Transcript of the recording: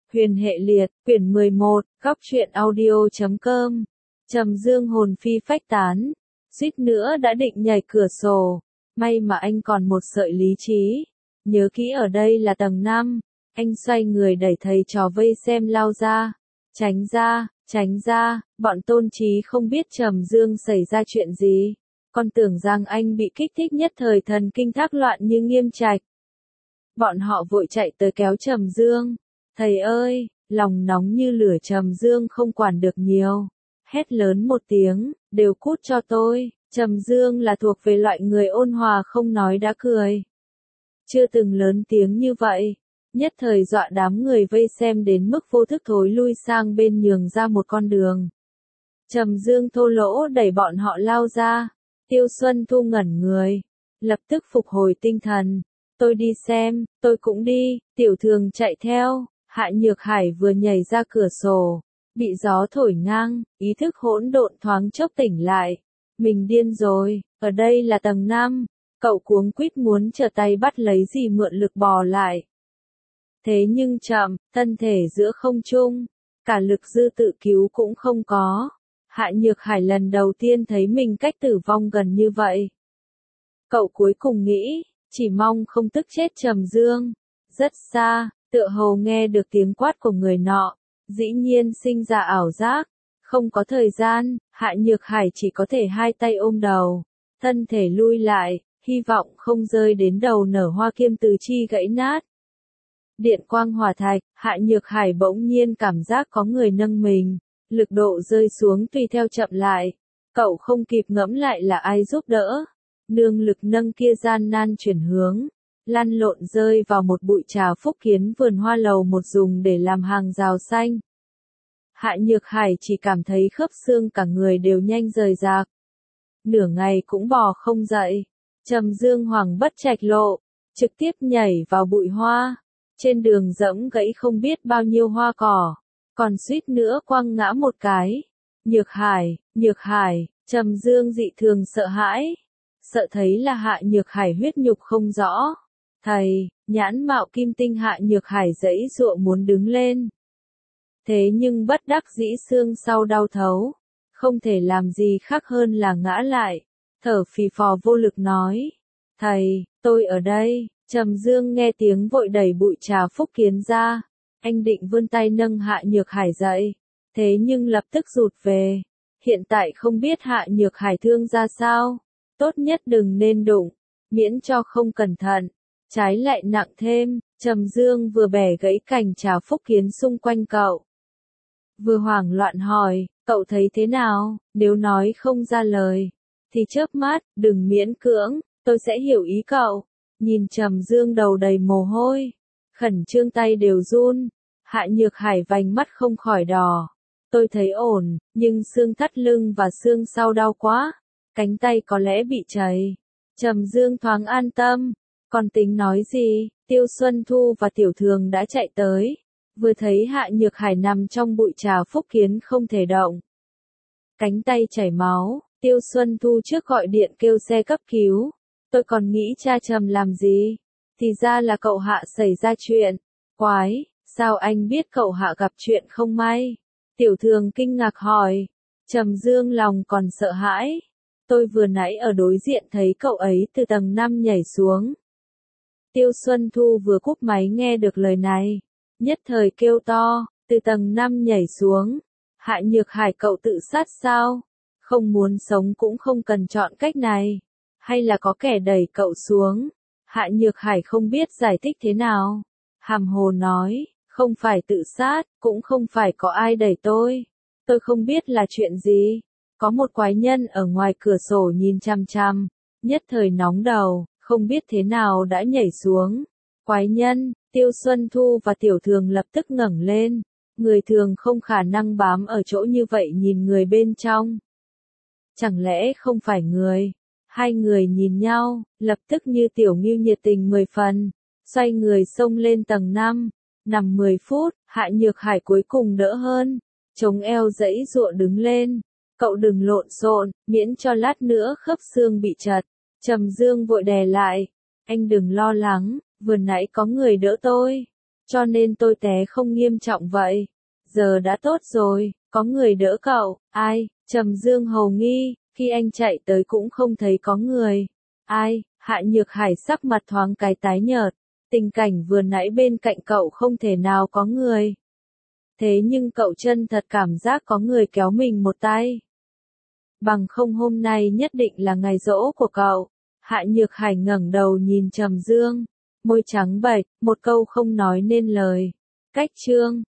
Huyền hệ liệt, quyển 11, góc truyện audio.com. Trầm Dương hồn phi phách tán, suýt nữa đã định nhảy cửa sổ, may mà anh còn một sợi lý trí. Nhớ kỹ ở đây là tầng 5, anh xoay người đẩy thầy trò vây xem lao ra. Tránh ra, bọn Tôn Trí không biết Trầm Dương xảy ra chuyện gì. Con tưởng rằng anh bị kích thích nhất thời thần kinh thác loạn như Nghiêm Trạch. Bọn họ vội chạy tới kéo Trầm Dương. Thầy ơi, lòng nóng như lửa Trầm Dương không quản được nhiều. Hét lớn một tiếng, đều cút cho tôi. Trầm Dương là thuộc về loại người ôn hòa không nói đã cười. Chưa từng lớn tiếng như vậy. Nhất thời dọa đám người vây xem đến mức vô thức thối lui sang bên nhường ra một con đường. Trầm Dương thô lỗ đẩy bọn họ lao ra. Tiêu Xuân Thu ngẩn người, lập tức phục hồi tinh thần. Tôi đi xem, tôi cũng đi. Tiểu Thường chạy theo. Hạ Nhược Hải vừa nhảy ra cửa sổ, bị gió thổi ngang, ý thức hỗn độn thoáng chốc tỉnh lại. Mình điên rồi, ở đây là tầng 5. Cậu cuống quýt muốn trở tay bắt lấy gì mượn lực bò lại. Thế nhưng chậm, thân thể giữa không trung, cả lực dư tự cứu cũng không có. Hạ Nhược Hải lần đầu tiên thấy mình cách tử vong gần như vậy. Cậu cuối cùng nghĩ, chỉ mong không tức chết Trầm Dương. Rất xa, tựa hồ nghe được tiếng quát của người nọ, dĩ nhiên sinh ra ảo giác. Không có thời gian, Hạ Nhược Hải chỉ có thể hai tay ôm đầu, thân thể lui lại, hy vọng không rơi đến đầu nở hoa kiêm tứ chi gãy nát. Điện quang hỏa thạch, Hạ Nhược Hải bỗng nhiên cảm giác có người nâng mình, lực độ rơi xuống tùy theo chậm lại. Cậu không kịp ngẫm lại là ai giúp đỡ. Nương lực nâng kia gian nan chuyển hướng, lăn lộn rơi vào một bụi trà phúc kiến vườn hoa lầu một dùng để làm hàng rào xanh. Hạ Nhược Hải chỉ cảm thấy khớp xương cả người đều nhanh rời rạc. Nửa ngày cũng bò không dậy. Trầm Dương hoảng bất trạch lộ, trực tiếp nhảy vào bụi hoa. Trên đường dẫm gãy không biết bao nhiêu hoa cỏ, còn suýt nữa quăng ngã một cái. Nhược Hải, Trầm Dương dị thường sợ hãi. Sợ thấy là Hạ Nhược Hải huyết nhục không rõ. Thầy, nhãn mạo kim tinh Hạ Nhược Hải giãy giụa muốn đứng lên. Thế nhưng bất đắc dĩ xương sau đau thấu. Không thể làm gì khác hơn là ngã lại. Thở phì phò vô lực nói. Thầy, tôi ở đây. Trầm Dương nghe tiếng vội đẩy bụi trà phúc kiến ra. Anh định vươn tay nâng Hạ Nhược Hải dậy. Thế nhưng lập tức rụt về. Hiện tại không biết Hạ Nhược Hải thương ra sao. Tốt nhất đừng nên đụng, miễn cho không cẩn thận, trái lại nặng thêm. Trầm Dương vừa bẻ gãy cành trà phúc kiến xung quanh cậu, vừa hoảng loạn hỏi, cậu thấy thế nào? Nếu nói không ra lời, thì chớp mắt, đừng miễn cưỡng, tôi sẽ hiểu ý cậu. Nhìn Trầm Dương đầu đầy mồ hôi, khẩn trương tay đều run. Hạ Nhược Hải vành mắt không khỏi đỏ. Tôi thấy ổn, nhưng xương thắt lưng và xương sau đau quá. Cánh tay có lẽ bị chảy. Trầm Dương thoáng an tâm. Còn tính nói gì? Tiêu Xuân Thu và Tiểu Thường đã chạy tới. Vừa thấy Hạ Nhược Hải nằm trong bụi trà phúc kiến không thể động, cánh tay chảy máu. Tiêu Xuân Thu trước gọi điện kêu xe cấp cứu. Tôi còn nghĩ cha Trầm làm gì, thì ra là cậu Hạ xảy ra chuyện. Quái, sao anh biết cậu Hạ gặp chuyện không may? Tiểu Thường kinh ngạc hỏi. Trầm Dương lòng còn sợ hãi. Tôi vừa nãy ở đối diện thấy cậu ấy từ tầng 5 nhảy xuống. Tiêu Xuân Thu vừa cúp máy nghe được lời này, nhất thời kêu to, từ tầng 5 nhảy xuống. Hạ Nhược Hải cậu tự sát sao? Không muốn sống cũng không cần chọn cách này. Hay là có kẻ đẩy cậu xuống? Hạ Nhược Hải không biết giải thích thế nào. Hàm hồ nói, không phải tự sát, cũng không phải có ai đẩy tôi. Tôi không biết là chuyện gì. Có một quái nhân ở ngoài cửa sổ nhìn chằm chằm, nhất thời nóng đầu, không biết thế nào đã nhảy xuống. Quái nhân, Tiêu Xuân Thu và Tiểu Thường lập tức ngẩng lên. Người thường không khả năng bám ở chỗ như vậy nhìn người bên trong. Chẳng lẽ không phải người? Hai người nhìn nhau, lập tức như Tiểu Ngưu nhiệt tình 10 phần, xoay người xông lên tầng 5, nằm 10 phút, Hạ Nhược Hải cuối cùng đỡ hơn, chống eo giãy giụa đứng lên. Cậu đừng lộn xộn, miễn cho lát nữa khớp xương bị chật. Trầm Dương vội đè lại. Anh đừng lo lắng, vừa nãy có người đỡ tôi. cho nên tôi té không nghiêm trọng vậy. Giờ đã tốt rồi, có người đỡ cậu. Ai? Trầm Dương hầu nghi, khi anh chạy tới cũng không thấy có người. Ai? Hạ Nhược Hải sắc mặt thoáng cái tái nhợt. Tình cảnh vừa nãy bên cạnh cậu không thể nào có người. Thế nhưng cậu chân thật cảm giác có người kéo mình một tay. Bằng không hôm nay nhất định là ngày giỗ của cậu. Hạ Nhược Hải ngẩng đầu nhìn Trầm Dương, môi trắng bệch, một câu không nói nên lời. Cách chương